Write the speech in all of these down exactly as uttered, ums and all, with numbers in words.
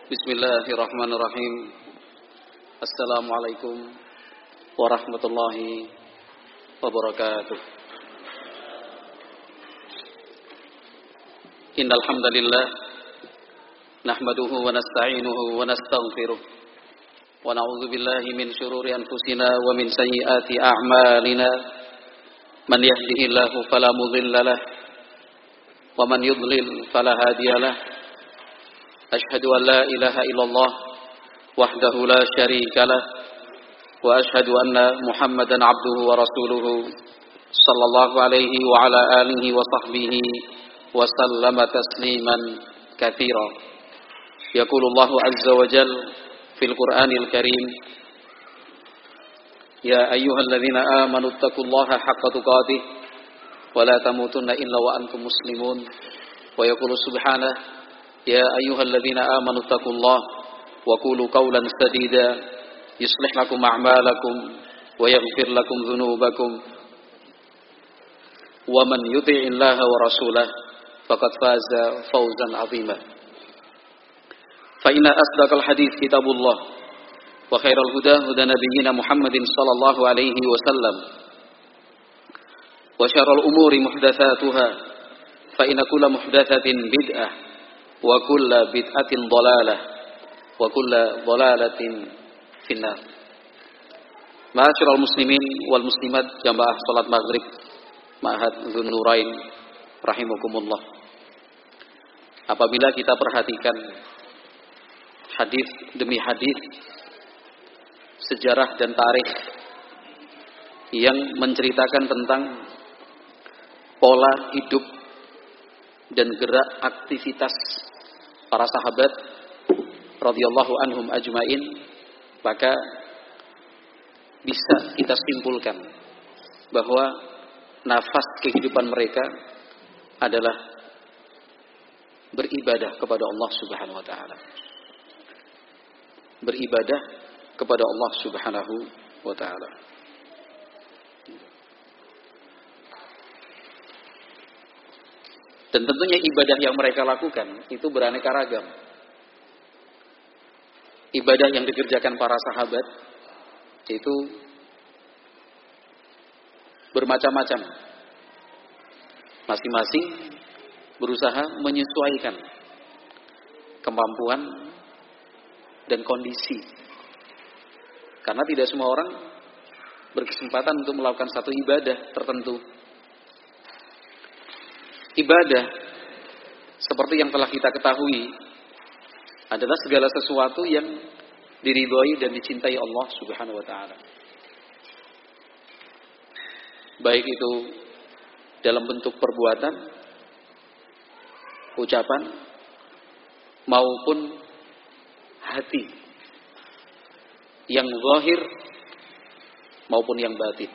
Bismillahirrahmanirrahim. Assalamualaikum warahmatullahi wabarakatuh. Innal hamdalillah nahmaduhu wa nasta'inuhu wa nastaghfiruh wa na'udzu billahi min shururi anfusina wa min sayyiati a'malina. Man yahdihillahu fala mudilla lahu wa man yudlil fala hadiya lahu. Ashhadu an la ilaha illallah wahdahu la syarika lah wa ashhadu anna Muhammadan abduhu wa rasuluhu sallallahu alaihi wa ala alihi wa sahbihi wa sallama tasliman katsira. Yaqulullahu azza wa jalla fil Qur'anil Karim, ya ayyuhalladzina amanu taqullaha haqqa tuqatih wa la tamutunna illa wa antum muslimun. Wa yaqulu subhanahu, ya ayyuhalladzina amanu taqullaha wa qulu qawlan sadida yuslih lakum a'malakum wa yaghfir lakum dhunubakum wa man yuti'illaha wa rasulahu faqad faza fawzan 'azima. Fa inna asdaqal hadits kitabullah wa khairal huda huda nabiyyina Muhammadin sallallahu alaihi wasallam wa syarrul umuri muhdatsatuha fa inna kulla muhdatsatin bid'ah wa kulla bid'atin dhalalah wa kulla dhalalatin finnar. Ma'asyiral muslimin wal muslimat jamaah salat maghrib Ma'had Dzun-Nurain rahimakumullah. Apabila kita perhatikan hadis demi hadis, sejarah dan tarikh yang menceritakan tentang pola hidup dan gerak aktivitas para sahabat radhiyallahu anhum ajmain, maka bisa kita simpulkan bahwa nafas kehidupan mereka adalah beribadah kepada Allah Subhanahu wa taala. Beribadah kepada Allah Subhanahu wa taala. Dan tentunya ibadah yang mereka lakukan itu beraneka ragam. Ibadah yang dikerjakan para sahabat itu bermacam-macam. Masing-masing berusaha menyesuaikan kemampuan dan kondisi. Karena tidak semua orang berkesempatan untuk melakukan satu ibadah tertentu. Ibadah seperti yang telah kita ketahui adalah segala sesuatu yang diridhoi dan dicintai Allah Subhanahu wa taala. Baik itu dalam bentuk perbuatan, ucapan maupun hati, yang zahir maupun yang batin.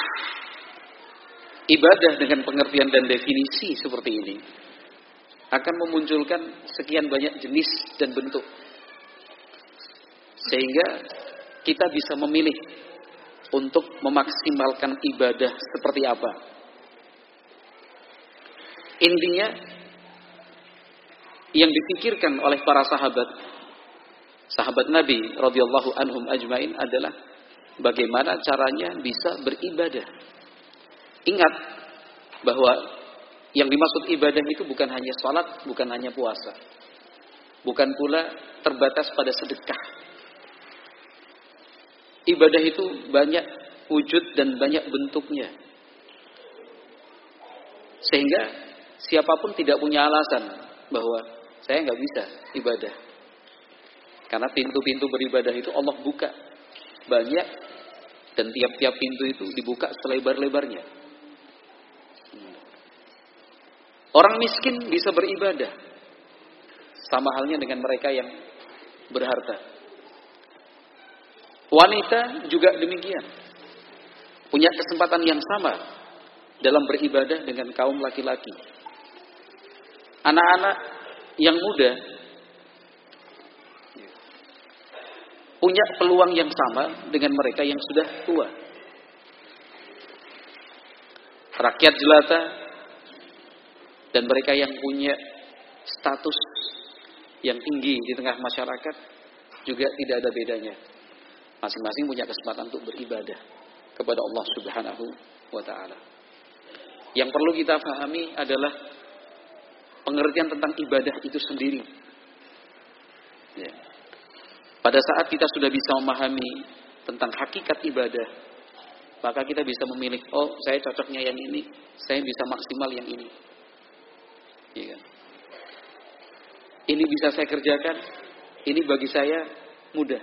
Ibadah dengan pengertian dan definisi seperti ini akan memunculkan sekian banyak jenis dan bentuk, sehingga kita bisa memilih untuk memaksimalkan ibadah seperti apa. Intinya yang dipikirkan oleh para sahabat sahabat Nabi radhiyallahu anhum ajmain adalah bagaimana caranya bisa beribadah. Ingat bahwa yang dimaksud ibadah itu bukan hanya salat, bukan hanya puasa, bukan pula terbatas pada sedekah. Ibadah itu banyak wujud dan banyak bentuknya, sehingga siapapun tidak punya alasan bahwa saya nggak bisa ibadah, karena pintu-pintu beribadah itu Allah buka banyak, dan tiap-tiap pintu itu dibuka selebar-lebarnya. Orang miskin bisa beribadah, sama halnya dengan mereka yang berharta. Wanita juga demikian, punya kesempatan yang sama dalam beribadah dengan kaum laki-laki. Anak-anak yang muda punya peluang yang sama dengan mereka yang sudah tua. Rakyat jelata dan mereka yang punya status yang tinggi di tengah masyarakat juga tidak ada bedanya. Masing-masing punya kesempatan untuk beribadah kepada Allah Subhanahu wa taala. Yang perlu kita pahami adalah pengertian tentang ibadah itu sendiri. Ya. Pada saat kita sudah bisa memahami tentang hakikat ibadah, maka kita bisa memilih, oh saya cocoknya yang ini, saya bisa maksimal yang ini. Ya. Ini bisa saya kerjakan, ini bagi saya mudah.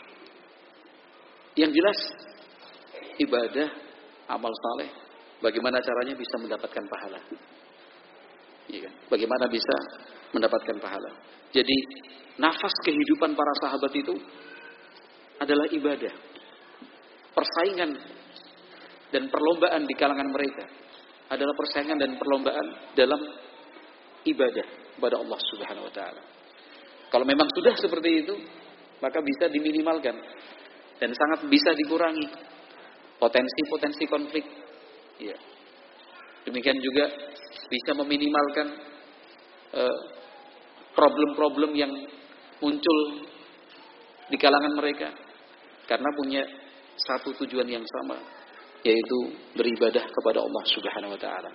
Yang jelas, ibadah, amal saleh, bagaimana caranya bisa mendapatkan pahala. Ya. Bagaimana bisa mendapatkan pahala. Jadi, nafas kehidupan para sahabat itu adalah ibadah. Persaingan dan perlombaan di kalangan mereka adalah persaingan dan perlombaan dalam ibadah kepada Allah Subhanahu wa taala. Kalau memang sudah seperti itu, maka bisa diminimalkan dan sangat bisa dikurangi potensi-potensi konflik. Ya. Demikian juga bisa meminimalkan uh, problem-problem yang muncul di kalangan mereka karena punya satu tujuan yang sama, yaitu beribadah kepada Allah Subhanahu wa taala.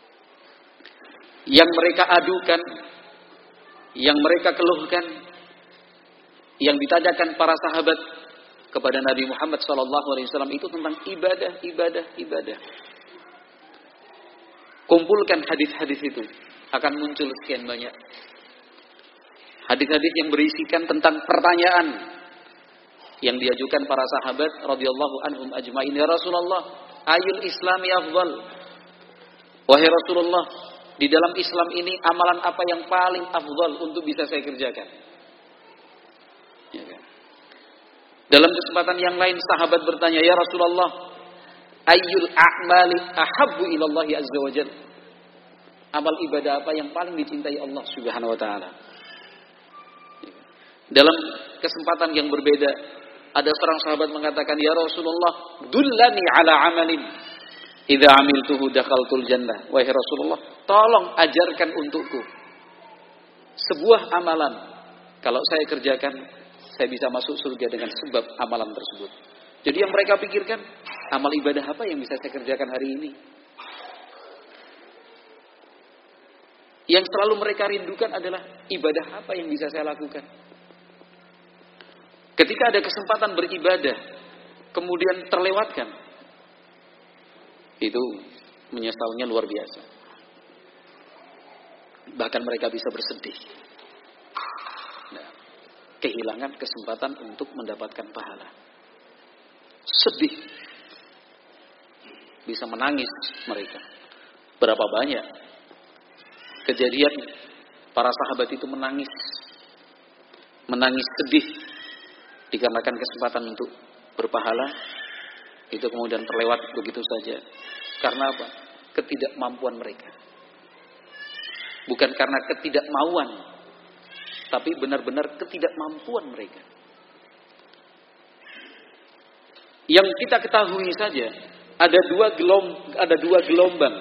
Yang mereka adukan, yang mereka keluhkan, yang ditanyakan para sahabat kepada Nabi Muhammad sallallahu alaihi wasallam itu tentang ibadah, ibadah, ibadah. Kumpulkan hadis-hadis itu, akan muncul sekian banyak hadis-hadis yang berisikan tentang pertanyaan yang diajukan para sahabat radhiyallahu anhum ajmain. Ya Rasulullah, ayul islami afdal? Wahai Rasulullah, di dalam Islam ini amalan apa yang paling afdal untuk bisa saya kerjakan? Ya kan? Dalam kesempatan yang lain sahabat bertanya, ya Rasulullah, ayyul a'mali ahabbu ilallahi azza wa jalla? Amal ibadah apa yang paling dicintai Allah Subhanahu wa taala? Dalam kesempatan yang berbeda, ada seorang sahabat mengatakan, ya Rasulullah, dullani ala amalin idza amiltuhu dakhaltul jannah. Wahai Rasulullah, tolong ajarkan untukku sebuah amalan, kalau saya kerjakan saya bisa masuk surga dengan sebab amalan tersebut. Jadi yang mereka pikirkan, amal ibadah apa yang bisa saya kerjakan hari ini? Yang selalu mereka rindukan adalah ibadah apa yang bisa saya lakukan. Ketika ada kesempatan beribadah, kemudian terlewatkan, itu menyesalnya luar biasa. Bahkan mereka bisa bersedih. Nah, kehilangan kesempatan untuk mendapatkan pahala. Sedih. Bisa menangis mereka. Berapa banyak kejadian para sahabat itu menangis. Menangis sedih. Dikarenakan kesempatan untuk berpahala, itu kemudian terlewat begitu saja. Karena apa? Ketidakmampuan mereka. Bukan karena ketidakmauan, tapi benar-benar ketidakmampuan mereka. Yang kita ketahui saja, ada dua gelom, ada dua gelombang,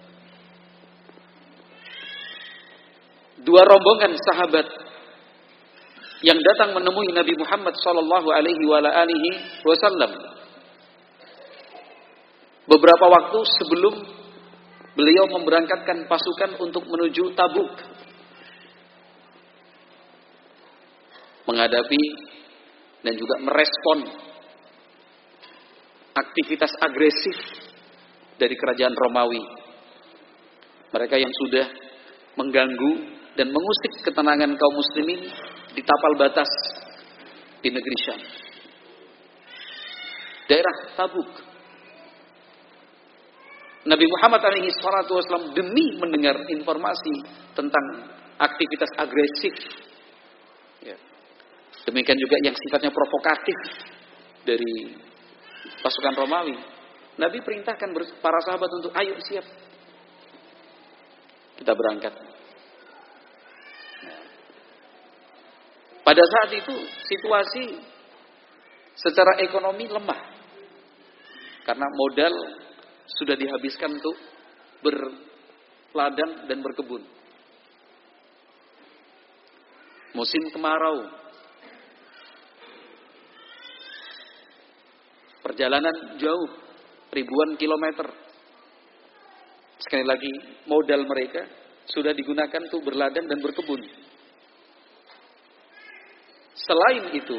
dua rombongan sahabat yang datang menemui Nabi Muhammad sallallahu alaihi wasallam beberapa waktu sebelum beliau memberangkatkan pasukan untuk menuju Tabuk, menghadapi dan juga merespon aktivitas agresif dari kerajaan Romawi. Mereka yang sudah mengganggu dan mengusik ketenangan kaum muslimin di tapal batas di negeri Syam, daerah Tabuk. Nabi Muhammad alaihi salatu wasallam demi mendengar informasi tentang aktivitas agresif, ya, demikian juga yang sifatnya provokatif dari pasukan Romawi, Nabi perintahkan para sahabat untuk ayo siap, kita berangkat. Pada saat itu situasi secara ekonomi lemah karena modal sudah dihabiskan untuk berladang dan berkebun. musim kemarau, perjalanan jauh, ribuan kilometer. Sekali lagi, modal mereka sudah digunakan untuk berladang dan berkebun. Selain itu,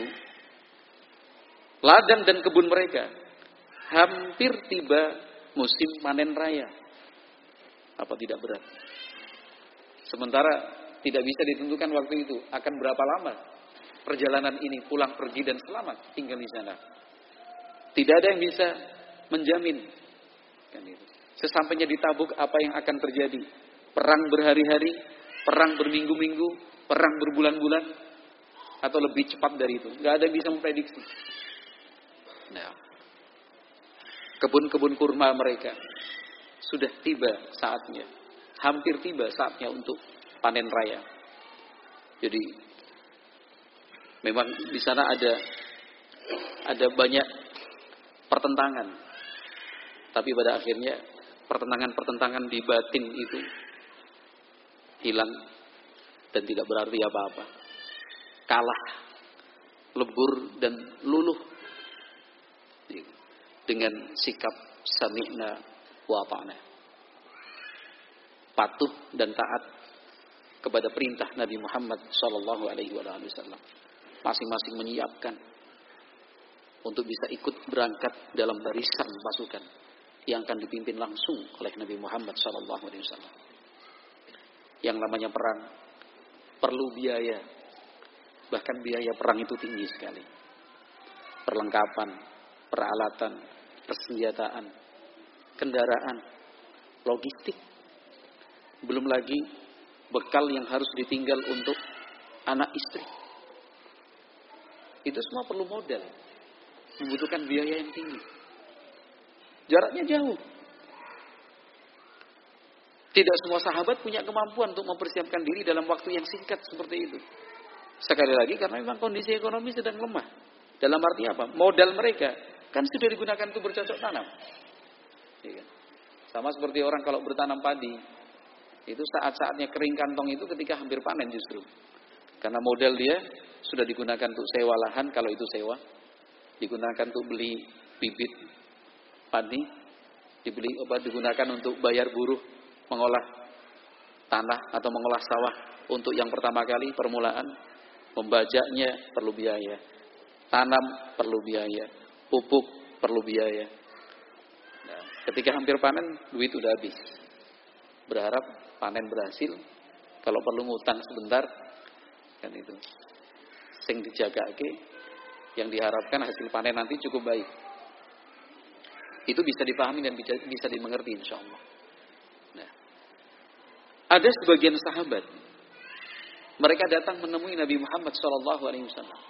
ladang dan kebun mereka hampir tiba musim panen raya. Apa tidak berat? Sementara tidak bisa ditentukan waktu itu akan berapa lama perjalanan ini, pulang pergi dan selamat tinggal di sana. Tidak ada yang bisa menjamin. Kan itu. Sesampainya di Tabuk, apa yang akan terjadi? Perang berhari-hari, perang berminggu-minggu, perang berbulan-bulan, atau lebih cepat dari itu. Gak ada yang bisa memprediksi. Nah, kebun-kebun kurma mereka sudah tiba saatnya, hampir tiba saatnya untuk panen raya. Jadi, memang di sana ada ada banyak pertentangan, tapi pada akhirnya pertentangan-pertentangan di batin itu hilang dan tidak berarti apa-apa. Kalah, lebur dan luluh dengan sikap sami'na wa ata'na. Patuh dan taat kepada perintah Nabi Muhammad sallallahu alaihi wasallam. Masing-masing menyiapkan untuk bisa ikut berangkat dalam barisan pasukan yang akan dipimpin langsung oleh Nabi Muhammad sallallahu alaihi wasallam. Yang namanya perang perlu biaya. Bahkan biaya perang itu tinggi sekali. Perlengkapan, peralatan, persenjataan, kendaraan, logistik. Belum lagi bekal yang harus ditinggal untuk anak istri. Itu semua perlu modal. Membutuhkan biaya yang tinggi. Jaraknya jauh. Tidak semua sahabat punya kemampuan untuk mempersiapkan diri dalam waktu yang singkat seperti itu. Sekali lagi karena memang kondisi ekonomi sedang lemah. Dalam arti apa? Modal mereka kan sudah digunakan untuk bercocok tanam. Sama seperti orang kalau bertanam padi. Itu saat-saatnya kering kantong itu ketika hampir panen justru. Karena modal dia sudah digunakan untuk sewa lahan, kalau itu sewa. Digunakan untuk beli bibit padi. Dibeli, apa, digunakan untuk bayar buruh mengolah tanah atau mengolah sawah untuk yang pertama kali permulaan. Membajaknya perlu biaya, tanam perlu biaya, pupuk perlu biaya. Nah, ketika hampir panen, duit udah habis. Berharap panen berhasil, kalau perlu ngutang sebentar, kan itu. Sing dijagake, yang diharapkan hasil panen nanti cukup baik. Itu bisa dipahami dan bisa, bisa dimengerti insya Allah. Nah, ada sebagian sahabat, mereka datang menemui Nabi Muhammad shallallahu alaihi wasallam.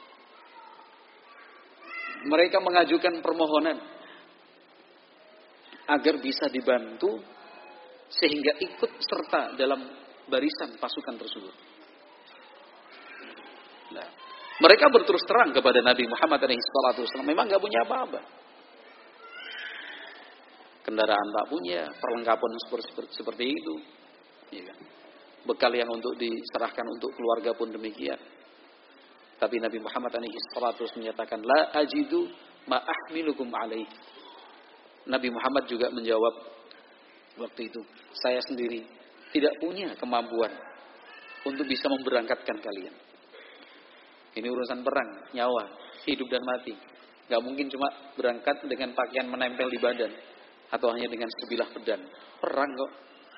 Mereka mengajukan permohonan agar bisa dibantu sehingga ikut serta dalam barisan pasukan tersebut. Nah, mereka berterus terang kepada Nabi Muhammad shallallahu alaihi wasallam, memang nggak punya apa-apa. Kendaraan tak punya, perlengkapan seperti, seperti itu. Ya kan? Bekal yang untuk diserahkan untuk keluarga pun demikian. Tapi Nabi Muhammad shallallahu alaihi wasallam menyatakan, la ajidu ma ahmilukum alaih. Nabi Muhammad juga menjawab waktu itu, saya sendiri tidak punya kemampuan untuk bisa memberangkatkan kalian. Ini urusan perang, nyawa, hidup dan mati. Gak mungkin cuma berangkat dengan pakaian menempel di badan atau hanya dengan sebilah pedang. Perang kok.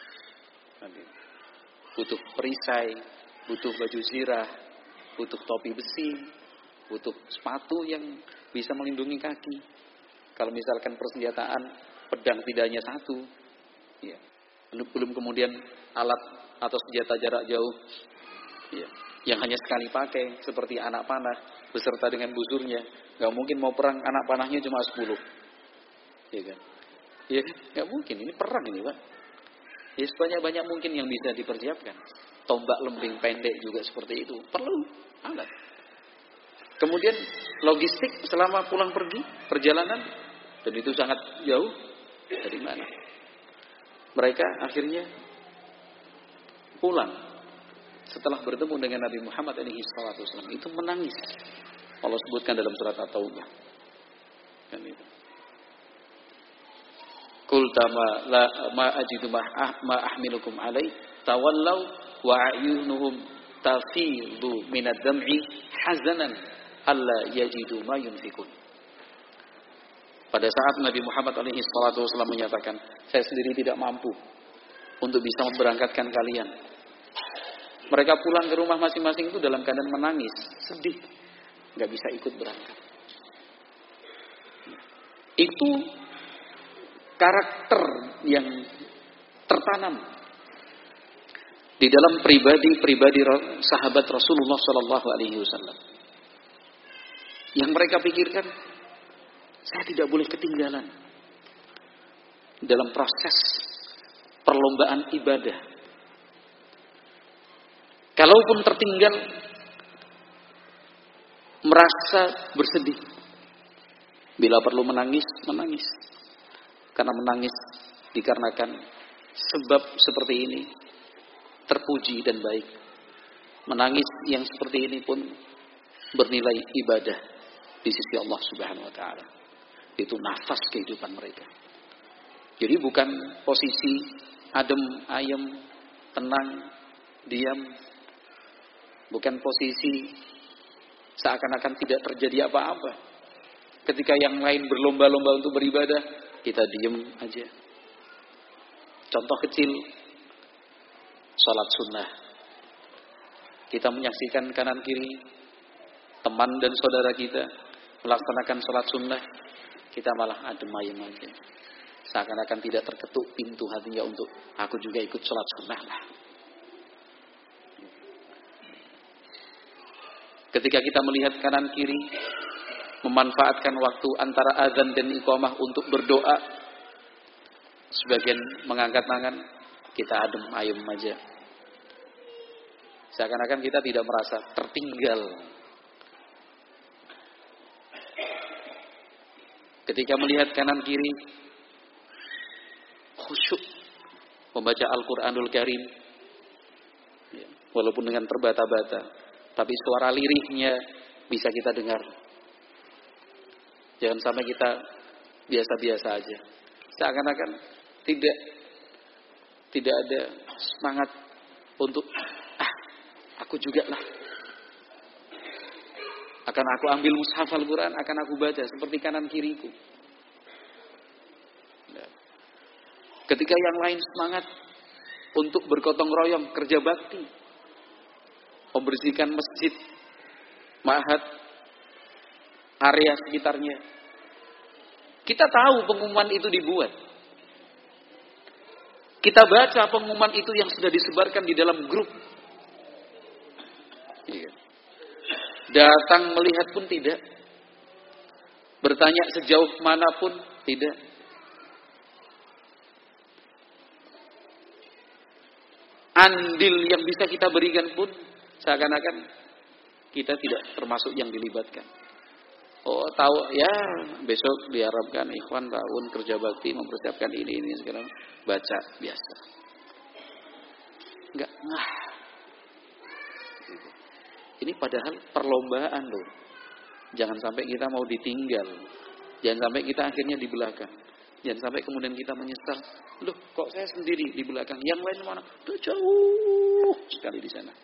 Butuh perisai, butuh baju zirah, butuh topi besi, butuh sepatu yang bisa melindungi kaki. Kalau misalkan persenjataan, pedang tidak hanya satu, ya. Belum kemudian alat atau senjata jarak jauh, ya, yang hanya sekali pakai, seperti anak panah beserta dengan busurnya. Gak mungkin mau perang anak panahnya cuma sepuluh, ya kan? Ya kan? Gak mungkin, ini perang ini Pak. Ya sebanyak-banyak mungkin yang bisa dipersiapkan. Tombak lembing pendek juga seperti itu. Perlu alat. Kemudian logistik selama pulang pergi, perjalanan. Dan itu sangat jauh. Dari mana? Mereka akhirnya pulang. setelah bertemu dengan Nabi Muhammad alaihi salatu wasallam itu menangis. Allah sebutkan dalam surat At-Taubah. Kan itu. Qulta ma la ma ajidu ma, ma ahmilukum alai tawallau wa a'yunuhum tafidu minad dam'i hazanan alla yajidu ma yunfikun. Pada saat Nabi Muhammad alaihi salatu wasallam menyatakan, saya sendiri tidak mampu untuk bisa memberangkatkan kalian. Mereka pulang ke rumah masing-masing itu dalam keadaan menangis, sedih, nggak bisa ikut berangkat. Itu karakter yang tertanam di dalam pribadi-pribadi sahabat Rasulullah Sallallahu Alaihi Wasallam. Yang mereka pikirkan, saya tidak boleh ketinggalan dalam proses perlombaan ibadah. Kalaupun tertinggal, merasa bersedih. Bila perlu menangis, menangis. Karena menangis dikarenakan sebab seperti ini terpuji dan baik. Menangis yang seperti ini pun bernilai ibadah di sisi Allah Subhanahu wa taala. Itu nafas kehidupan mereka. Jadi bukan posisi adem, ayem, tenang, diam. Bukan posisi seakan-akan tidak terjadi apa-apa. Ketika yang lain berlomba-lomba untuk beribadah, kita diam aja. Contoh kecil, sholat sunnah. Kita menyaksikan kanan kiri teman dan saudara kita melaksanakan sholat sunnah, kita malah adem ayem aja. Seakan-akan tidak terketuk pintu hatinya untuk aku juga ikut sholat sunnah lah. Ketika kita melihat kanan kiri, memanfaatkan waktu antara azan dan iqamah untuk berdoa, sebagian mengangkat tangan, kita adem ayem aja. Seakan-akan kita tidak merasa tertinggal. Ketika melihat kanan kiri, khusyuk membaca Al-Quranul Karim, walaupun dengan terbata-bata, tapi suara lirihnya bisa kita dengar. Jangan sampai kita biasa-biasa aja. Seakan-akan tidak tidak ada semangat untuk ah, aku juga lah. Akan aku ambil mushaf Al-Quran, akan aku baca seperti kanan kiriku. Ketika yang lain semangat untuk bergotong royong kerja bakti, membersihkan masjid, ma'had, area sekitarnya. Kita tahu pengumuman itu dibuat. Kita baca pengumuman itu yang sudah disebarkan di dalam grup. Iya. Datang melihat pun tidak. Bertanya sejauh mana pun tidak. Andil yang bisa kita berikan pun seakan-akan kita tidak termasuk yang dilibatkan. Oh tahu ya, besok diharapkan ikhwan tahun kerja bakti mempersiapkan ini ini sekarang baca biasa. Enggak ngah. Ini padahal perlombaan loh. Jangan sampai kita mau ditinggal. Jangan sampai kita akhirnya di belakang. Jangan sampai kemudian kita menyesal. Loh kok saya sendiri di belakang? Yang lain mana? Tuh jauh sekali di sana.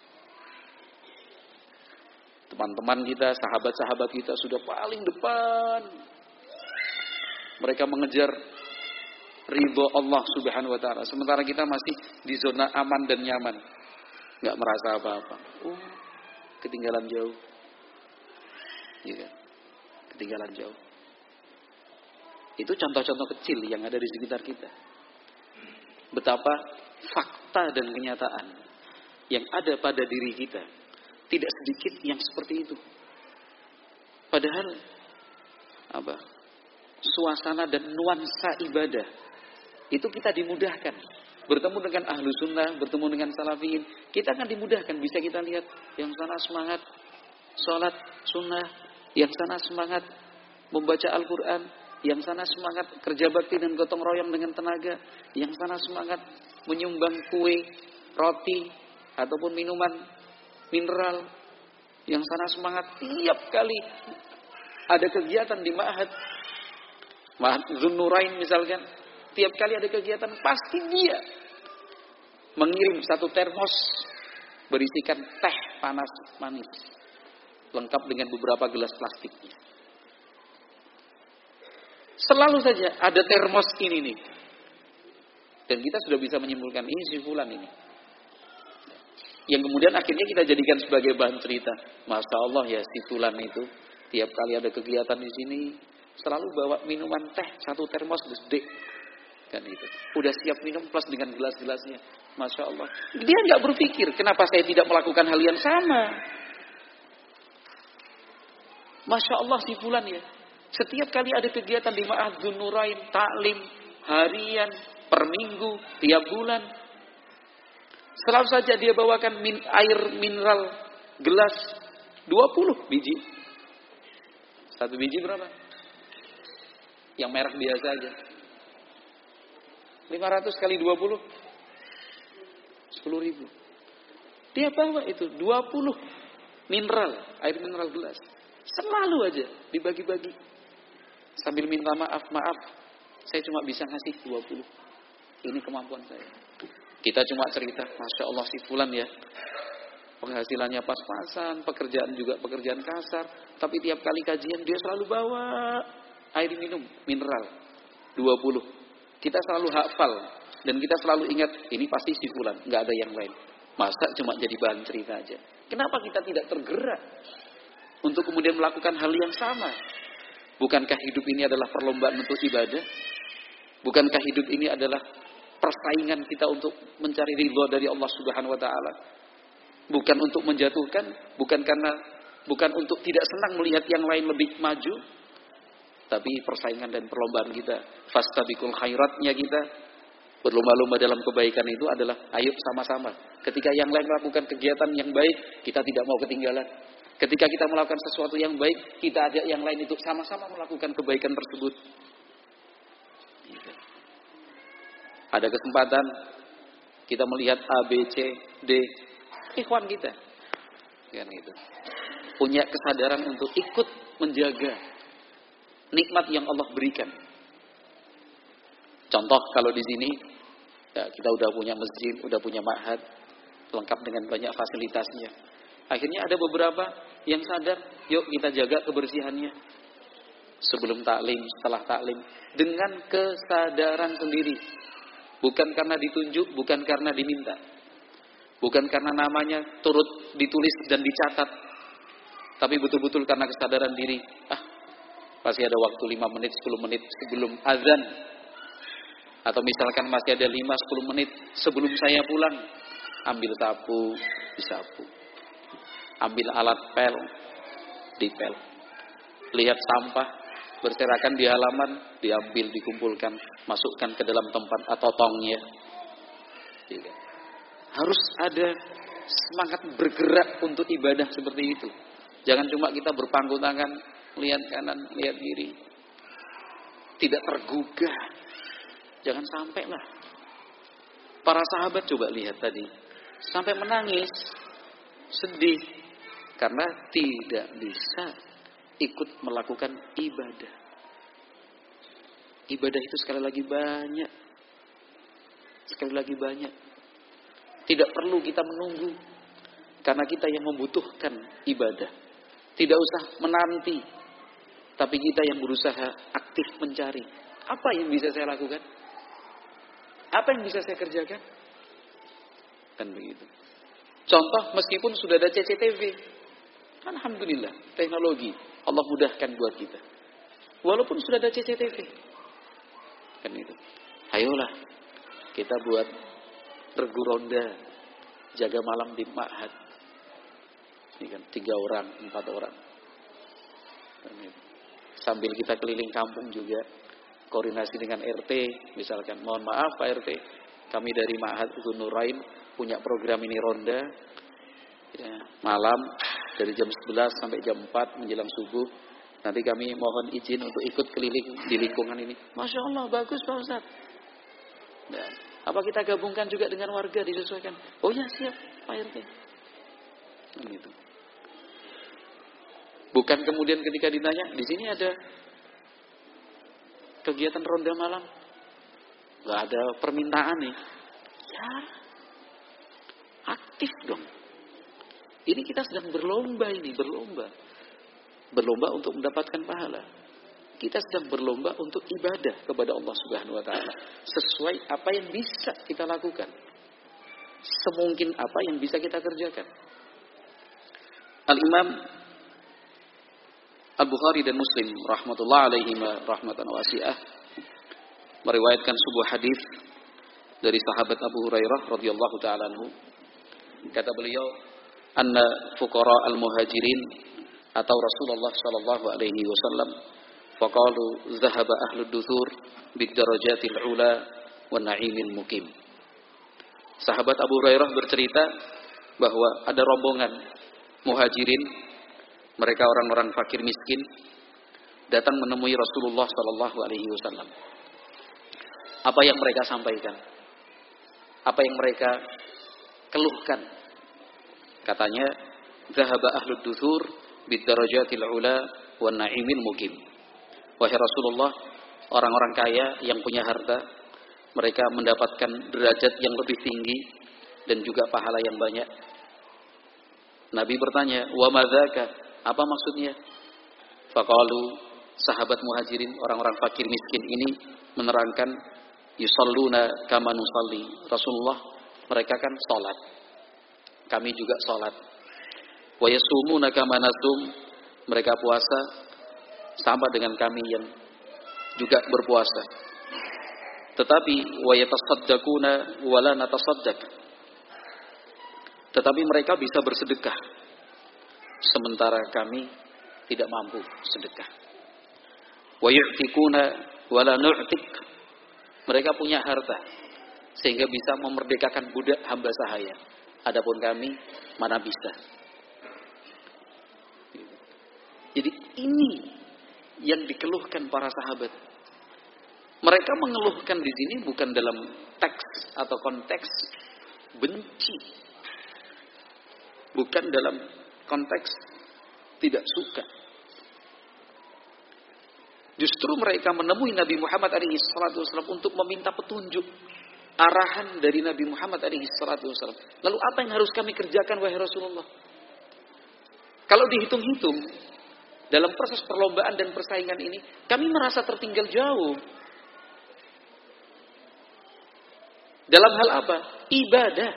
Teman-teman kita, sahabat-sahabat kita sudah paling depan. Mereka mengejar ridho Allah Subhanahu wa taala. Sementara kita masih di zona aman dan nyaman. Enggak merasa apa-apa. Oh, ketinggalan jauh. Iya. Ketinggalan jauh. Itu contoh-contoh kecil yang ada di sekitar kita. Betapa fakta dan kenyataan yang ada pada diri kita tidak sedikit yang seperti itu. Padahal apa? Suasana dan nuansa ibadah itu kita dimudahkan. Bertemu dengan ahlu sunnah, bertemu dengan salafiyin, kita akan dimudahkan. Bisa kita lihat yang sana semangat sholat sunnah, yang sana semangat membaca Al-Quran, yang sana semangat kerja bakti dan gotong royong dengan tenaga, yang sana semangat menyumbang kue, roti, ataupun minuman mineral. Yang sana semangat tiap kali ada kegiatan di Ma'had. Ma'had Zunnurain misalkan. Tiap kali ada kegiatan pasti dia mengirim satu termos berisikan teh panas manis. Lengkap dengan beberapa gelas plastiknya. Selalu saja ada termos ini nih. Dan kita sudah bisa menyimpulkan ini si fulan ini. Yang kemudian akhirnya kita jadikan sebagai bahan cerita. Masya Allah ya si fulan itu tiap kali ada kegiatan di sini selalu bawa minuman teh satu termos gede. Kan itu. Udah siap minum plus dengan gelas-gelasnya. Masya Allah. Dia nggak berpikir kenapa saya tidak melakukan hal yang sama. Masya Allah si fulan ya. Setiap kali ada kegiatan di Ma'had Zunnurain, taklim, harian, per minggu, tiap bulan. Selalu saja dia bawakan min, air mineral gelas dua puluh biji. Satu biji berapa? Yang merek biasa aja. lima ratus kali dua puluh. sepuluh ribu. Dia bawa itu dua puluh mineral, air mineral gelas. Selalu aja dibagi-bagi. Sambil minta maaf, maaf. Saya cuma bisa ngasih dua puluh. Ini kemampuan saya. Kita cuma cerita, Masya Allah si fulan ya. Penghasilannya pas-pasan, pekerjaan juga pekerjaan kasar. Tapi tiap kali kajian dia selalu bawa air minum, mineral. dua puluh. Kita selalu hafal. Dan kita selalu ingat, ini pasti si fulan. Nggak ada yang lain. Masa cuma jadi bahan cerita aja. Kenapa kita tidak tergerak untuk kemudian melakukan hal yang sama? Bukankah hidup ini adalah perlombaan untuk ibadah? Bukankah hidup ini adalah persaingan kita untuk mencari ridha dari Allah Subhanahu wa taala? Bukan untuk menjatuhkan, bukan karena bukan untuk tidak senang melihat yang lain lebih maju, tapi persaingan dan perlombaan kita, fastabiqul khairatnya kita, berlomba-lomba dalam kebaikan itu adalah ayo sama-sama. Ketika yang lain melakukan kegiatan yang baik, kita tidak mau ketinggalan. Ketika kita melakukan sesuatu yang baik, kita ajak yang lain itu sama-sama melakukan kebaikan tersebut. Ada kesempatan kita melihat A, B, C, D, ikhwan kita, kan itu punya kesadaran untuk ikut menjaga nikmat yang Allah berikan. Contoh kalau di sini ya, kita udah punya masjid, udah punya ma'had, lengkap dengan banyak fasilitasnya. Akhirnya ada beberapa yang sadar, yuk kita jaga kebersihannya. Sebelum taklim, setelah taklim, dengan kesadaran sendiri. Bukan karena ditunjuk, bukan karena diminta. Bukan karena namanya turut ditulis dan dicatat. Tapi betul-betul karena kesadaran diri. Ah, pasti ada waktu lima menit, sepuluh menit sebelum azan. Atau misalkan masih ada lima sepuluh menit sebelum saya pulang. Ambil sapu, disapu. Ambil alat pel, dipel. Lihat sampah berserakan di halaman, diambil, dikumpulkan, masukkan ke dalam tempat atau tongnya. Harus ada semangat bergerak untuk ibadah seperti itu. Jangan cuma kita berpangku tangan, lihat kanan, lihat kiri. Tidak tergugah. Jangan sampai lah. Para sahabat coba lihat tadi. Sampai menangis, sedih. Karena tidak bisa ikut melakukan ibadah. Ibadah itu sekali lagi banyak. Sekali lagi banyak. Tidak perlu kita menunggu. Karena kita yang membutuhkan ibadah. Tidak usah menanti. Tapi kita yang berusaha aktif mencari. Apa yang bisa saya lakukan? Apa yang bisa saya kerjakan? Kan begitu. Contoh, meskipun sudah ada C C T V. Alhamdulillah, teknologi Allah mudahkan buat kita. Walaupun sudah ada C C T V. Kan itu. Ayolah, kita buat regu ronda, jaga malam di ma'had. Ini kan tiga orang, empat orang. Kan itu. Sambil kita keliling kampung juga, koordinasi dengan R T, misalkan, mohon maaf Pak R T, kami dari Ma'had Zunnurain punya program ini ronda, ya, malam dari jam sebelas sampai jam empat menjelang subuh. Nanti kami mohon izin untuk ikut keliling di lingkungan ini. Masya Allah, bagus Pak Ustaz. Ya, apa kita gabungkan juga dengan warga disesuaikan? Oh ya siap Pak R T. Gitu. Bukan kemudian ketika ditanya, di sini ada kegiatan ronda malam, nggak ada permintaan nih. Ya, aktif dong. Ini kita sedang berlomba ini, berlomba. Berlomba untuk mendapatkan pahala. Kita sedang berlomba untuk ibadah kepada Allah Subhanahu wa taala sesuai apa yang bisa kita lakukan. Semungkin apa yang bisa kita kerjakan. Al-Imam Al-Bukhari dan Muslim rahmatullah alaihima rahmatan wasi'ah meriwayatkan sebuah hadis dari sahabat Abu Hurairah radhiyallahu taala anhu. Kata beliau, "Anna fuqara al-muhajirin atau Rasulullah sallallahu alaihi wasallam faqalu dhahaba ahlud duthur bid darajatil ula wan na'imil mukim." Sahabat Abu Hurairah bercerita bahwa ada rombongan muhajirin, mereka orang-orang fakir miskin, datang menemui Rasulullah sallallahu alaihi wasallam. Apa yang mereka sampaikan? Apa yang mereka keluhkan? Katanya, "Dhahaba ahlud duthur bid darajatil ula wan na'imil mukim." Wahai Rasulullah, orang-orang kaya yang punya harta, mereka mendapatkan derajat yang lebih tinggi dan juga pahala yang banyak. Nabi bertanya, "Wa madzaka?" Apa maksudnya? Faqalu, sahabat muhajirin, orang-orang fakir miskin ini menerangkan, "Yusalluna kama nusalli." Rasulullah, mereka kan salat. Kami juga salat. Wa yasumuna kama nasum. Mereka puasa sama dengan kami yang juga berpuasa. Tetapi wa yatasaddaquna wa la natasaddaq. Tetapi mereka bisa bersedekah, sementara kami tidak mampu sedekah. Wa yu'tikuna wa la nu'tik. Mereka punya harta sehingga bisa memerdekakan budak hamba sahaya. Adapun kami mana bisa. Jadi ini yang dikeluhkan para sahabat. Mereka mengeluhkan di sini bukan dalam teks atau konteks benci, bukan dalam konteks tidak suka. Justru mereka menemui Nabi Muhammad alaihi salatu wasallam untuk meminta petunjuk, arahan dari Nabi Muhammad alaihi salatu wasallam. Lalu apa yang harus kami kerjakan wahai Rasulullah? Kalau dihitung-hitung dalam proses perlombaan dan persaingan ini, kami merasa tertinggal jauh. Dalam hal apa? Ibadah.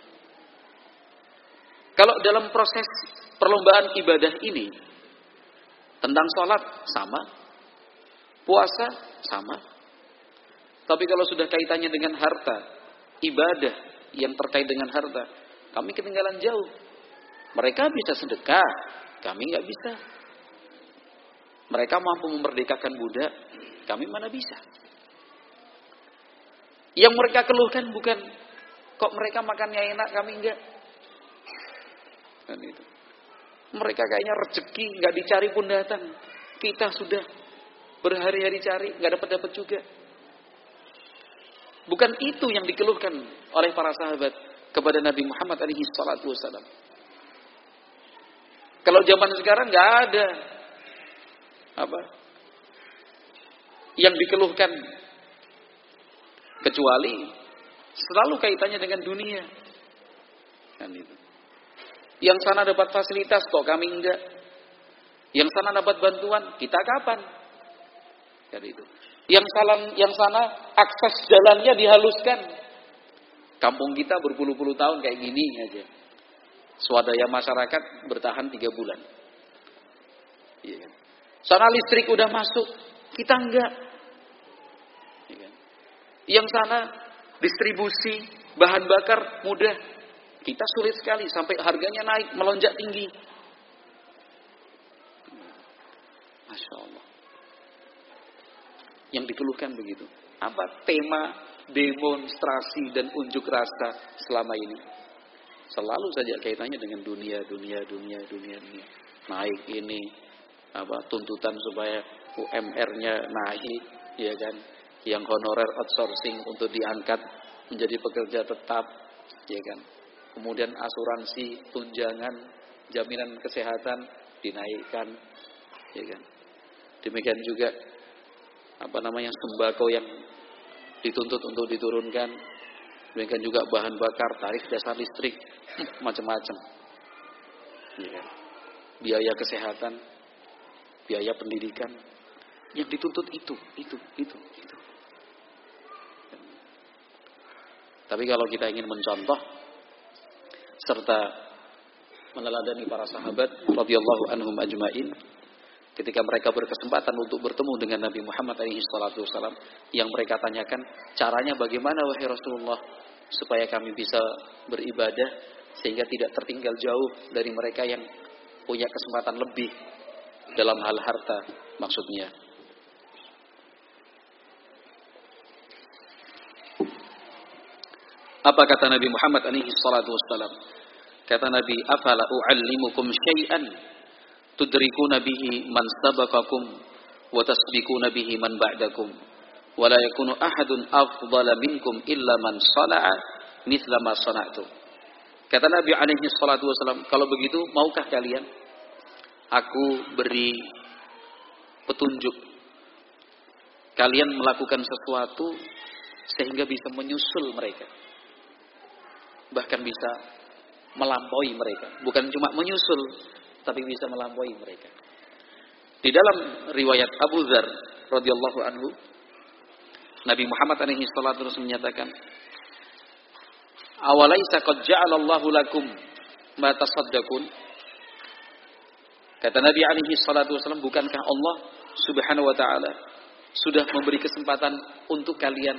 Kalau dalam proses perlombaan ibadah ini, tentang sholat sama, puasa sama. Tapi kalau sudah kaitannya dengan harta, ibadah yang terkait dengan harta, kami ketinggalan jauh. Mereka bisa sedekah, kami nggak bisa. Mereka mampu memerdekakan budak, kami mana bisa. Yang mereka keluhkan bukan kok mereka makannya enak, kami enggak. Dan itu. Mereka kayaknya rezeki nggak dicari pun datang. Kita sudah berhari-hari cari, nggak dapat-dapat juga. Bukan itu yang dikeluhkan oleh para sahabat kepada Nabi Muhammad alaihi salatu wasallam. Kalau zaman sekarang nggak ada apa yang dikeluhkan kecuali selalu kaitannya dengan dunia. Kan itu. Yang sana dapat fasilitas kok kami enggak. Yang sana dapat bantuan, kita kapan? Kan itu. Yang salah, yang sana akses jalannya dihaluskan. Kampung kita berpuluh-puluh tahun kayak gini aja. Swadaya masyarakat bertahan tiga bulan. Iya kan? Sana listrik udah masuk, kita enggak. Iya kan? Yang sana distribusi bahan bakar mudah, kita sulit sekali sampai harganya naik melonjak tinggi. Masya Allah. Yang dikeluhkan begitu. Apa tema demonstrasi dan unjuk rasa selama ini? Selalu saja kaitannya dengan dunia, dunia, dunia, dunia, dunia. Naik ini, apa tuntutan supaya U M R-nya naik, ya kan? Yang honorer outsourcing untuk diangkat menjadi pekerja tetap, ya kan? Kemudian asuransi tunjangan jaminan kesehatan dinaikkan, ya kan. Demikian juga apa namanya sembako yang dituntut untuk diturunkan, demikian juga bahan bakar, tarif dasar listrik, macam-macam. Ya kan. Biaya kesehatan, biaya pendidikan, yang dituntut itu, itu, itu, itu. Tapi kalau kita ingin mencontoh serta meneladani para sahabat radhiyallahu anhum ajmain, ketika mereka berkesempatan untuk bertemu dengan Nabi Muhammad alaihi salatu wasallam, yang mereka tanyakan, caranya bagaimana wahai Rasulullah supaya kami bisa beribadah sehingga tidak tertinggal jauh dari mereka yang punya kesempatan lebih dalam hal harta, maksudnya. Apa kata Nabi Muhammad alaihi salatu wassalam? Kata Nabi, afala u'allimukum syai'an tudrikuna bihi man sabaqakum wa tasbiquna bihi man ba'dakum wa la yakunu ahadun afdala minkum illa man sana'a mithla ma sana'tu. Kata Nabi alaihi salatu wassalam, kalau begitu maukah kalian aku beri petunjuk, kalian melakukan sesuatu sehingga bisa menyusul mereka, bahkan bisa melampaui mereka. Bukan cuma menyusul, tapi bisa melampaui mereka. Di dalam riwayat Abu Dzar radhiyallahu anhu, Nabi Muhammad alaihi salatu wasallam menyatakan, "Awalaisa qad ja'alallahu lakum ma tasaddaqun?" Kata Nabi alaihi salatu wasallam, bukankah Allah Subhanahu wa taala sudah memberi kesempatan untuk kalian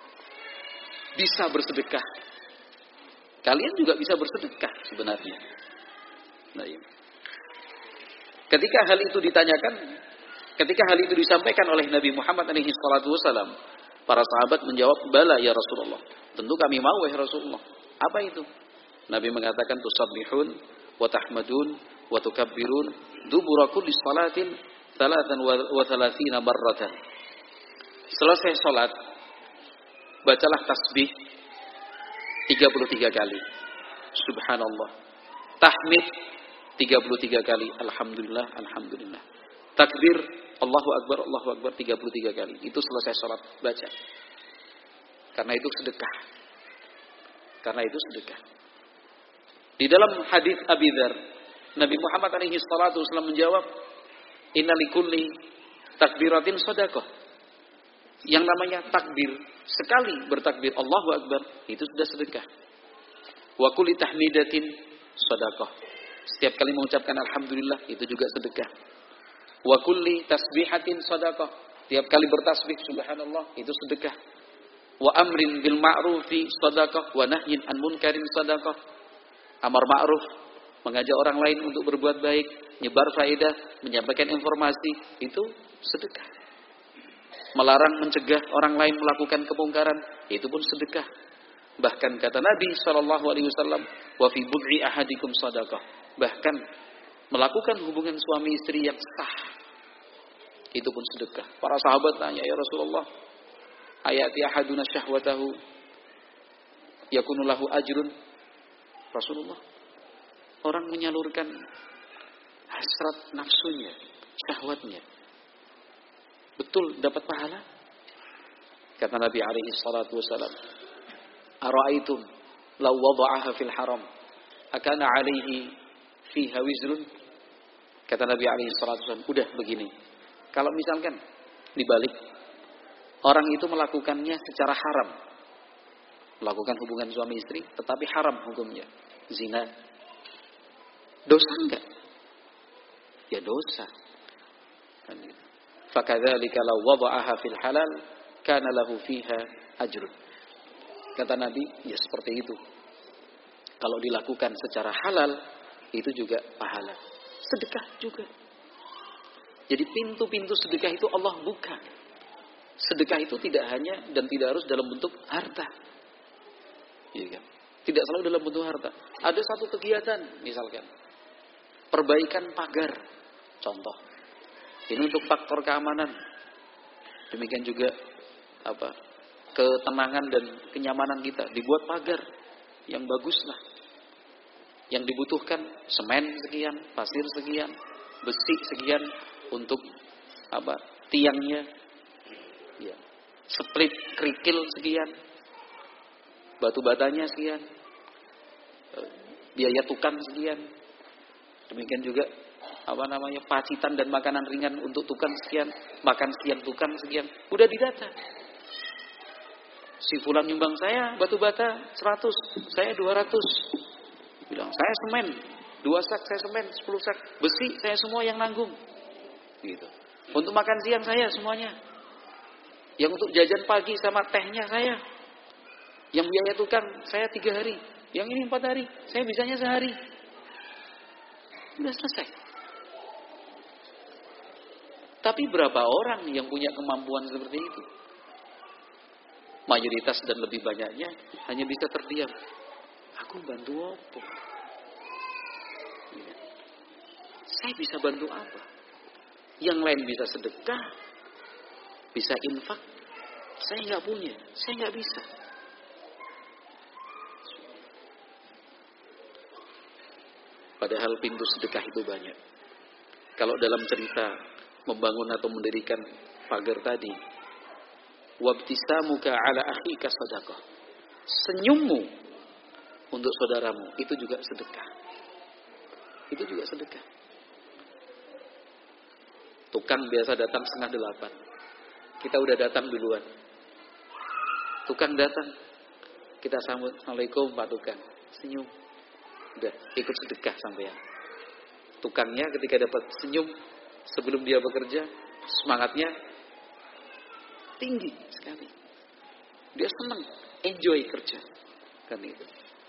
bisa bersedekah? Kalian juga bisa bersedekah sebenarnya. Nah, ya. Ketika hal itu ditanyakan, ketika hal itu disampaikan oleh Nabi Muhammad alaihi salatu wasallam, para sahabat menjawab, "Bala ya Rasulullah." Tentu kami mau wahai Rasulullah. Apa itu? Nabi mengatakan, "Tusabbihun wa tahmadun wa tukabbirun dubura kulli salatin thalathan wa thalathina marratan." Selesai salat, bacalah tasbih tiga puluh tiga kali. Subhanallah. Tahmid tiga puluh tiga kali. Alhamdulillah, alhamdulillah. Takbir, Allahu Akbar, Allahu Akbar tiga puluh tiga kali. Itu selesai salat, baca. Karena itu sedekah. Karena itu sedekah. Di dalam hadis Abi Dzar, Nabi Muhammad alaihi salatu wasallam menjawab, "Inna likulli takbiratin shadaqah." Yang namanya takbir, sekali bertakbir Allahu Akbar, itu sudah sedekah. Wa kulli tahmidatin shadaqah. Setiap kali mengucapkan alhamdulillah, itu juga sedekah. Wa kulli tasbihatin shadaqah. Tiap kali bertasbih subhanallah, itu sedekah. Wa amrin bil ma'rufi shadaqah wa nahyin an munkarin shadaqah. Amar ma'ruf, mengajak orang lain untuk berbuat baik, nyebar faedah, menyampaikan informasi, itu sedekah. Melarang mencegah orang lain melakukan kemungkaran, itu pun sedekah. Bahkan kata Nabi shallallahu alaihi wasallam, wa fi bud'i ahadikum shadaqah. Bahkan melakukan hubungan suami istri yang sah, itu pun sedekah. Para sahabat tanya, ya Rasulullah, ayati ahaduna syahwatahu yakunu lahu ajrun? Rasulullah, orang menyalurkan hasrat nafsunya, syahwatnya, betul dapat pahala? Kata Nabi alaihi salatu wasallam, ara'aitum law wada'aha fil haram akana alaihi fiha wizrun? Kata Nabi alaihi salatu wasallam, udah begini, kalau misalkan dibalik, orang itu melakukannya secara haram, melakukan hubungan suami istri tetapi haram hukumnya, zina, dosa enggak? Ya dosa. Kan gitu. Fakadzalika law wada'aha fil halal kana lahu fiha ajrun. Kata Nabi, ya seperti itu. Kalau dilakukan secara halal, itu juga pahala. Sedekah juga. Jadi pintu-pintu sedekah itu Allah buka. Sedekah itu tidak hanya dan tidak harus dalam bentuk harta. Iya kan? Tidak selalu dalam bentuk harta. Ada satu kegiatan, misalkan perbaikan pagar, contoh. Ini untuk faktor keamanan. Demikian juga apa? Ketenangan dan kenyamanan kita, dibuat pagar yang bagus lah. Yang dibutuhkan semen sekian, pasir sekian, besi sekian untuk apa? Tiangnya. Ya. Split kerikil sekian. Batu batanya sekian. Biaya tukang sekian. Demikian juga apa namanya? Pacitan dan makanan ringan untuk tukang sekian, makan siang tukang sekian. Udah didata. Si fulan nyumbang saya batu bata seratus, saya dua ratus. Bilang, saya semen, dua sak saya semen, sepuluh sak. Besi saya semua yang nanggung. Gitu. Untuk makan siang saya semuanya. Yang untuk jajan pagi sama tehnya saya. Yang biaya tukang saya tiga hari. Yang ini empat hari. Saya bisanya sehari. Udah selesai. Tapi berapa orang yang punya kemampuan seperti itu? Mayoritas dan lebih banyaknya hanya bisa terdiam. Aku bantu apa? Saya bisa bantu apa? Yang lain bisa sedekah, bisa infak. Saya nggak punya, saya nggak bisa. Padahal pintu sedekah itu banyak. Kalau dalam cerita membangun atau mendirikan pagar tadi, wabtisamuka ala akhika sadaqah. Senyummu untuk saudaramu itu juga sedekah. Itu juga sedekah. Tukang biasa datang setengah delapan. Kita udah datang duluan. Tukang datang. Kita sambut, Assalamualaikum Pak Tukang. Senyum. Udah, ikut sedekah sampean. Tukangnya ketika dapat senyum sebelum dia bekerja, semangatnya tinggi sekali. Dia senang, enjoy kerja. Kan itu.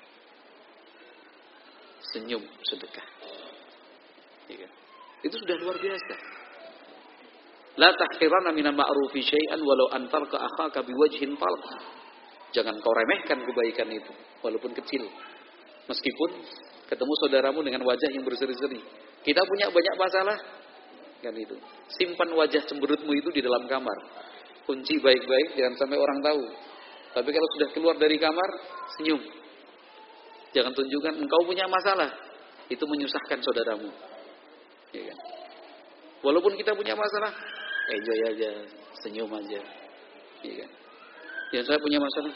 Senyum sedekah. Ya. Itu sudah luar biasa. La tahqiranna minal ma'rufi syai'an walau antalqa akhaka biwajhin talq. Jangan kau remehkan kebaikan itu walaupun kecil. Meskipun ketemu saudaramu dengan wajah yang berseri-seri. Kita punya banyak masalah kan itu. Simpan wajah cemberutmu itu di dalam kamar. Kunci baik-baik jangan sampai orang tahu. Tapi kalau sudah keluar dari kamar, senyum. Jangan tunjukkan engkau punya masalah. Itu menyusahkan saudaramu. Ya kan? Walaupun kita punya masalah, enjoy aja, senyum aja. Ya kan? Ya saya punya masalah.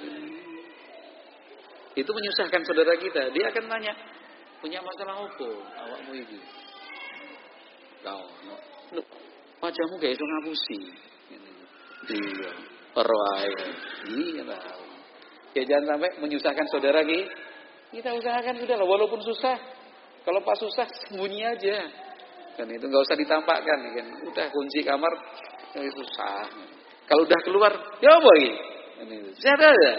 Itu menyusahkan saudara kita. Dia akan tanya, punya masalah apa awakmu ini? Kau, no, wajahmu gak iso ngapusi. Iya, perai. Iya tahu. Ya jangan sampai menyusahkan saudara kita. Kita usahakan sudah lah, walaupun susah. Kalau pas susah sembunyi aja. Kan itu nggak usah ditampakkan, kan? Udah kunci kamar, ya susah. Kalau udah keluar, ya apa lagi? Sehat aja.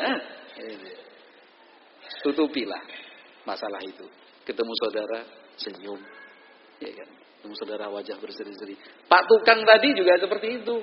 Tutupilah masalah itu. Ketemu saudara, senyum, ya kan? Ketemu saudara wajah berseri-seri. Pak Tukang tadi juga seperti itu.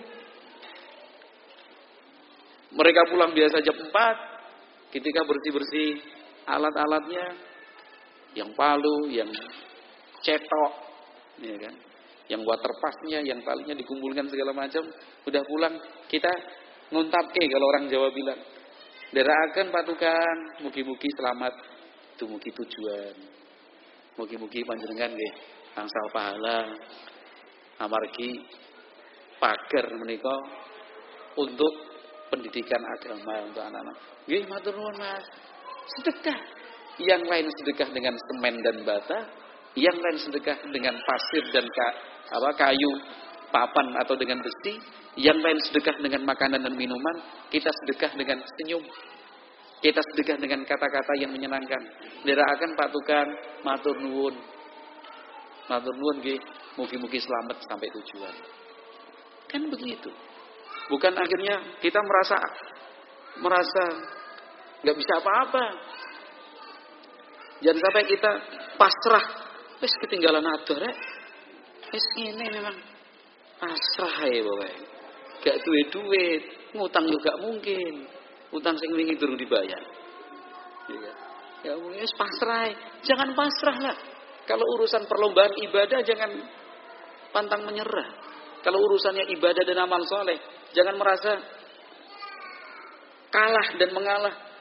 Mereka pulang biasa jam empat, ketika bersih-bersih alat-alatnya, yang palu, yang cetok, ya kan? Yang water passnya, yang talinya dikumpulkan segala macam, udah pulang kita nguntapke kalau orang Jawa bilang. Deraaken Pak Tukang, mugi-mugi selamat dumugi tujuan. Mugi-mugi panjenengan nggih angsal pahala amargi pager menika untuk pendidikan agama untuk anak-anak. Nggih matur nuwun Mas. Sedekah. Yang lain sedekah dengan semen dan bata, yang lain sedekah dengan pasir dan ka, apa kayu, papan atau dengan besi, yang lain sedekah dengan makanan dan minuman, kita sedekah dengan senyum. Kita sedekah dengan kata-kata yang menyenangkan. Nderekaken Pak Tukang, matur nuwun. Matur nuwun nggih, mugi-mugi selamat sampai tujuan. Kan begitu. Bukan akhirnya kita merasa merasa enggak bisa apa-apa. Jangan sampai kita pasrah, wis ketinggalan adoh rek. Wis ngene memang pasrah ae bae. Gak duwe-duit, ngutang juga mungkin. Utang sing wingi durung dibayar. Ya, ya wis pasrah. Jangan pasrah lah. Kalau urusan perlombaan ibadah jangan pantang menyerah. Kalau urusannya ibadah dan amal soleh, jangan merasa kalah dan mengalah.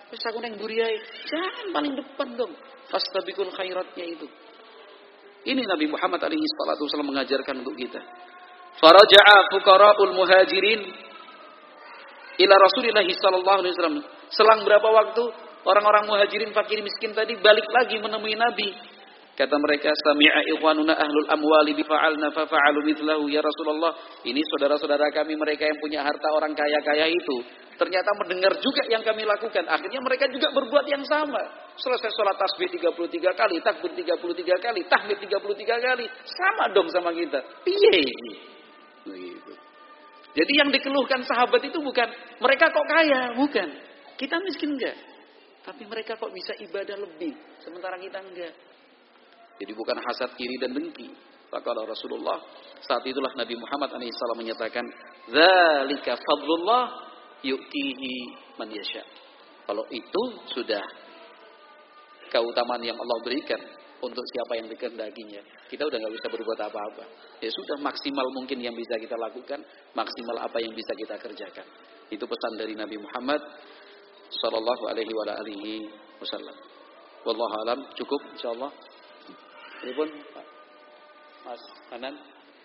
Wis aku neng mburi ae. Jangan paling depan dong. Fastabiqul khairatnya itu. Ini Nabi Muhammad alaihi salatu wasallam mengajarkan untuk kita. Faraja'a fuqara'ul muhajirin ila Rasulillah sallallahu alaihi wasallam. Selang berapa waktu orang-orang muhajirin fakir miskin tadi balik lagi menemui Nabi. Kata mereka, sami'a ikhwanuna ahlul amwali bifa'alna fafa'alu mithlahu ya Rasulullah. Ini saudara-saudara kami mereka yang punya harta orang kaya-kaya itu ternyata mendengar juga yang kami lakukan. Akhirnya mereka juga berbuat yang sama. Selesai sholat tasbih tiga puluh tiga kali, takbir tiga puluh tiga kali, tahmid tiga puluh tiga kali. Sama dong sama kita. Piye? Begitu. Jadi yang dikeluhkan sahabat itu bukan mereka kok kaya, bukan. Kita miskin enggak. Tapi mereka kok bisa ibadah lebih sementara kita enggak. Jadi bukan hasad, iri dan dengki. Faqala Rasulullah, saat itulah Nabi Muhammad alaihi salam menyatakan, "Dzalika fadlullah yu'tihi man yasha." Kalau itu sudah keutamaan yang Allah berikan untuk siapa yang dikehendakinya, kita udah enggak bisa berbuat apa-apa. Ya sudah, maksimal mungkin yang bisa kita lakukan, maksimal apa yang bisa kita kerjakan. Itu pesan dari Nabi Muhammad sallallahu alaihi wa alihi wasallam. Wallahu alam, cukup insyaallah. Ini pun Mas Hanan,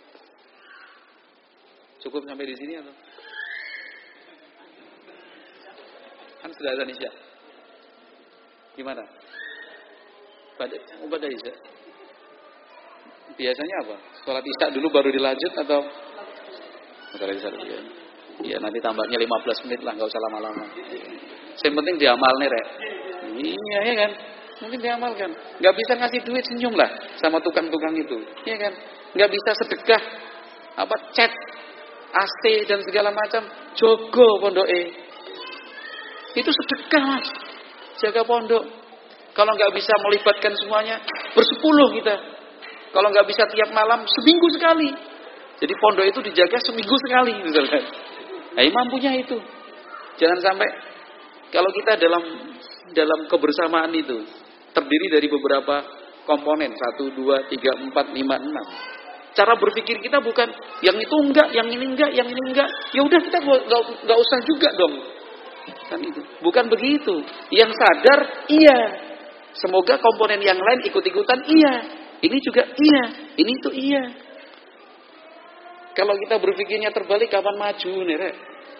cukup sampai di sini atau? Kan sudah ada Isya. Gimana? Pada oh, pada Isya. Biasanya apa? Sholat Isya dulu baru dilanjut atau? Sholat Isya dulu ya. Ya nanti tambahnya lima belas menit lah, nggak usah lama-lama. Yang penting diamal nih, Rek. Iya ya kan? Mungkin diamalkan. Nggak bisa ngasih duit, senyum lah sama tukang-tukang itu, iya kan? Nggak bisa sedekah, apa chat, A C dan segala macam, jogo pondoke. Itu sedekah mas, jaga pondok. Kalau nggak bisa melibatkan semuanya, bersepuluh kita. Kalau nggak bisa tiap malam, seminggu sekali. Jadi pondok itu dijaga seminggu sekali, misalkan. Nah, mampunya itu. Jangan sampai kalau kita dalam dalam kebersamaan itu terdiri dari beberapa komponen, satu, dua, tiga, empat, lima, enam. Cara berpikir kita bukan yang itu enggak, yang ini enggak, yang ini enggak. Ya udah kita enggak, enggak usah juga dong. Kan itu. Bukan begitu. Yang sadar, iya. Semoga komponen yang lain ikut-ikutan, iya. Ini juga iya. Ini itu iya. Kalau kita berpikirnya terbalik, kapan maju nih, Rek?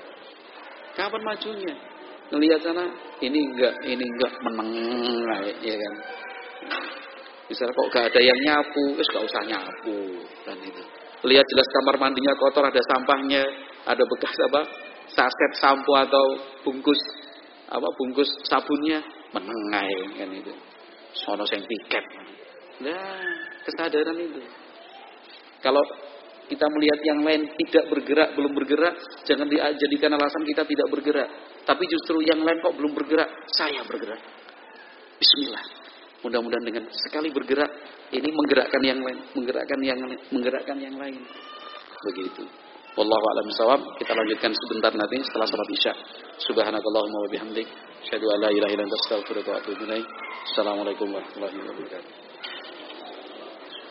Kapan majunya? Ngelihat sana, ini enggak, ini enggak, meneng, ya kan. Misalnya kok gak ada yang nyapu, wis gak usah nyapu, kan itu. Lihat jelas kamar mandinya kotor, ada sampahnya, ada bekas apa, saset sampo atau bungkus apa bungkus sabunnya, menengai kan itu. Sono sing piket. Nah, kesadaran itu. Kalau kita melihat yang lain tidak bergerak, belum bergerak, jangan dijadikan alasan kita tidak bergerak. Tapi justru yang lain kok belum bergerak, saya bergerak. Bismillah. Mudah-mudahan dengan sekali bergerak, ini menggerakkan yang lain, menggerakkan yang lain, menggerakkan yang lain. Begitu. Wallahu a'lam bishawab. Kita lanjutkan sebentar nanti setelah salat Isya. Subhanakallahumma wa bihamdik, asyhadu an la ilaha illa anta, astaghfiruka wa atubu ilaik. Assalamualaikum warahmatullahi wabarakatuh.